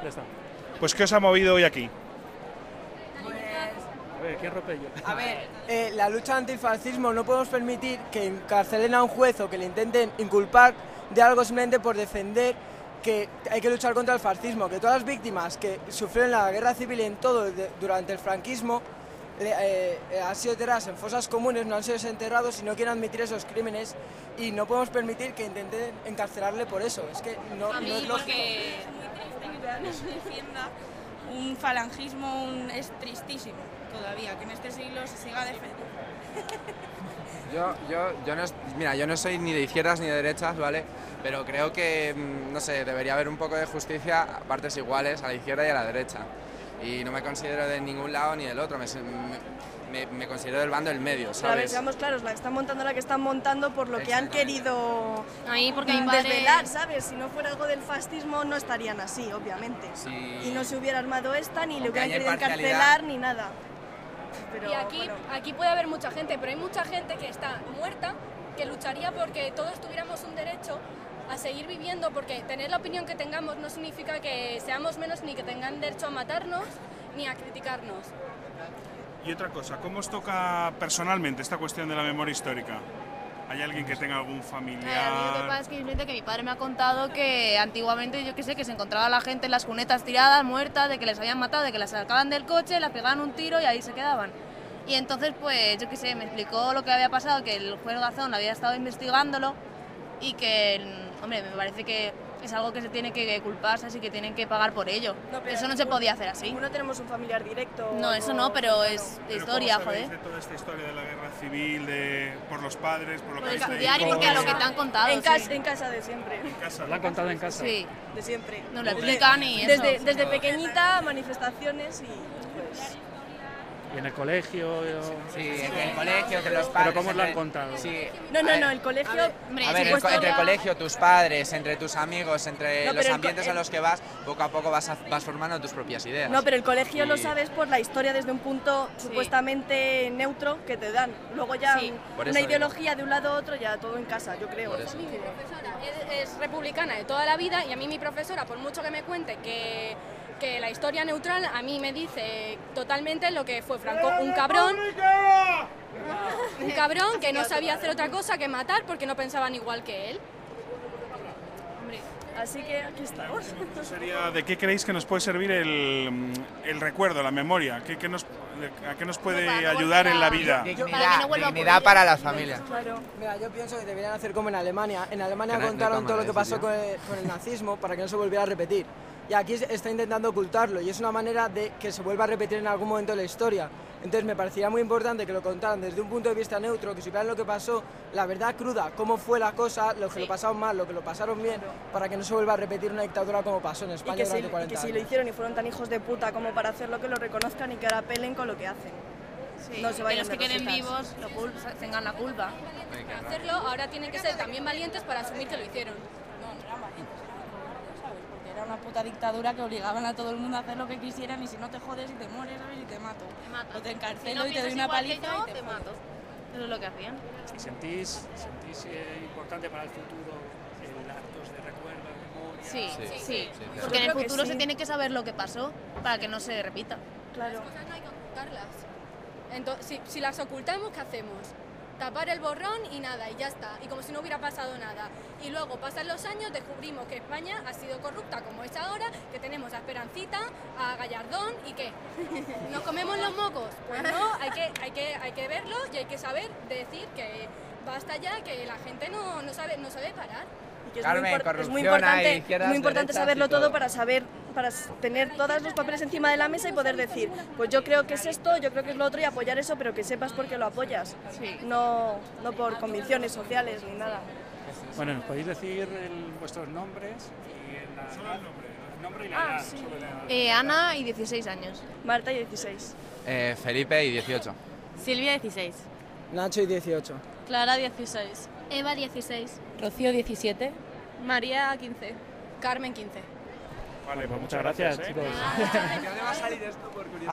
Ya está. Pues ¿qué os ha movido hoy aquí? A ver, ¿quién rompe yo? A ver, la lucha antifascismo, no podemos permitir que encarcelen a un juez o que le intenten inculpar de algo simplemente por defender que hay que luchar contra el fascismo, que todas las víctimas que sufrieron la guerra civil y en todo durante el franquismo han sido enterradas en fosas comunes, no han sido desenterrados y no quieren admitir esos crímenes y no podemos permitir que intenten encarcelarle por eso. Es que no es lógico. Porque es muy triste que todavía no se defienda un falangismo, es tristísimo todavía que en este siglo se siga defendiendo. Yo no soy ni de izquierdas ni de derechas, ¿vale? Pero creo que, no sé, debería haber un poco de justicia a partes iguales, a la izquierda y a la derecha. Y no me considero de ningún lado ni del otro, me considero del bando del medio, ¿sabes? A ver, seamos claros, la que están montando por lo que han querido Porque desvelar, ¿sabes? Si no fuera algo del fascismo no estarían así, obviamente. Sí. Y no se hubiera armado esta, ni le Aunque hubieran haya querido imparcialidad. encarcelar, ni nada. Pero, Y aquí puede haber mucha gente, pero hay mucha gente que está muerta, que lucharía porque todos tuviéramos un derecho a seguir viviendo, porque tener la opinión que tengamos no significa que seamos menos ni que tengan derecho a matarnos ni a criticarnos. Y otra cosa, ¿cómo os toca personalmente esta cuestión de la memoria histórica? ¿Hay alguien que tenga algún familiar? A mí lo que pasa es que simplemente que mi padre me ha contado que antiguamente, yo qué sé, que se encontraba la gente en las cunetas tiradas, muertas, de que les habían matado, de que las sacaban del coche, las pegaban un tiro y ahí se quedaban. Y entonces, pues, yo qué sé, me explicó lo que había pasado, que el juez Gazón había estado investigándolo y que, hombre, me parece que es algo que se tiene que culparse, así que tienen que pagar por ello. Eso no se podía hacer así. No tenemos un familiar directo. No, eso no, pero es de historia, ¿Cómo sabéis joder. de toda esta historia de la guerra civil, por los padres, por lo que Por habéis estudiar y leído? porque a lo que te han contado, En sí. casa de siempre. En casa. ¿Lo han contado en casa? Sí, De siempre. nos lo explican y eso. Desde pequeñita, manifestaciones y pues... ¿Y en el colegio? Sí, entre el colegio, entre los padres... ¿Pero cómo os lo han entre- contado? Sí. No, el colegio... Hombre, A ver, sí, entre el colegio, tus padres, entre tus amigos, entre No, los pero ambientes en los que vas, poco a poco vas formando tus propias ideas. No, pero el colegio lo Y- sabes por la historia desde un punto supuestamente neutro que te dan. Luego ya Sí. Por una eso ideología de un lado a otro, ya todo en casa, yo creo. Por eso. Mi profesora es republicana de toda la vida y a mí mi profesora, por mucho que me cuente que la historia neutral, a mí me dice totalmente lo que fue Franco, un cabrón que no sabía hacer otra cosa que matar porque no pensaban igual que él. Así que aquí estamos. Sería, ¿de qué creéis que nos puede servir el recuerdo, la memoria? ¿A qué nos puede ayudar en la vida? Dignidad para las familias. Claro. Mira, yo pienso que deberían hacer como en Alemania. En Alemania Que no- contaron no todo lo hay que pasó cámara, con el nazismo para que no se volviera a repetir. Y aquí se está intentando ocultarlo y es una manera de que se vuelva a repetir en algún momento de la historia. Entonces me parecería muy importante que lo contaran desde un punto de vista neutro, que supieran lo que pasó, la verdad cruda, cómo fue la cosa, lo que lo pasaron mal, lo que lo pasaron bien, para que no se vuelva a repetir una dictadura como pasó en Y España que, durante y 40 que si años. lo hicieron y fueron tan hijos de puta como para hacerlo, que lo reconozcan y que ahora pelen con lo que hacen. Sí, No se que vayan los que de queden rositas. vivos tengan la culpa. Para hacerlo, ahora tienen que ser también valientes para asumir que lo hicieron. No eran valientes, eran cobardes, ¿sabes? Porque era una puta dictadura que obligaban a todo el mundo a hacer lo que quisieran y si no te jodes y te mueres, ¿sabes? Y te mato. O te encarcelo y te doy una paliza y te mato. Eso es lo que hacían. ¿Y sentís importante para el futuro actos de recuerdo, de memoria? Sí. Yo Porque en el creo que futuro sí. se tiene que saber lo que pasó para que no se repita. Claro. Las cosas no hay que ocultarlas. Entonces, si las ocultamos, ¿qué hacemos? Tapar el borrón y nada, y ya está, y como si no hubiera pasado nada. Y luego pasan los años, descubrimos que España ha sido corrupta como es ahora, que tenemos a Esperancita, a Gallardón, ¿y qué? ¿Nos comemos los mocos? Pues no, hay que verlo y hay que saber decir que basta ya, que la gente no sabe parar. Y que Carmen, es muy corrupción, hay importante, izquierdas, muy importante derechas saberlo y todo. todo para tener todos los papeles encima de la mesa y poder decir, pues yo creo que es esto, yo creo que es lo otro y apoyar eso, pero que sepas por qué lo apoyas. No por convicciones sociales ni nada. Bueno, ¿nos podéis decir vuestros nombres? Solo el nombre y la edad. Sí. Solo la edad. Ana y 16 años. Marta y 16. Felipe y 18. Silvia 16. Nacho y 18. Clara 16. Eva 16. Rocío 17. María 15. Carmen 15. Vale, pues muchas gracias, chicos. ¿De dónde va a salir esto por curiosidad?